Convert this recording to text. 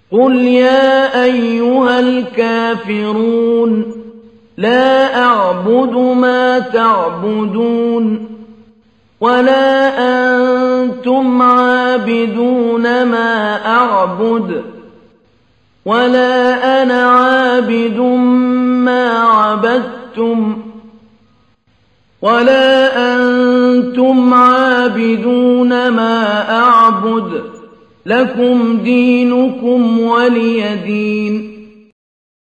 قُلْ يَا أَيُّهَا الْكَافِرُونَ لَا أَعْبُدُ مَا تَعْبُدُونَ وَلَا أَنتُمْ عَابِدُونَ مَا أَعْبُدُ وَلَا أَنَا عَابِدٌ مَّا عَبَدتُّمْ وَلَا أَنتُمْ عَابِدُونَ مَا أَعْبُدُ لَكُمْ دِينُكُمْ وَلِيَ دِينِ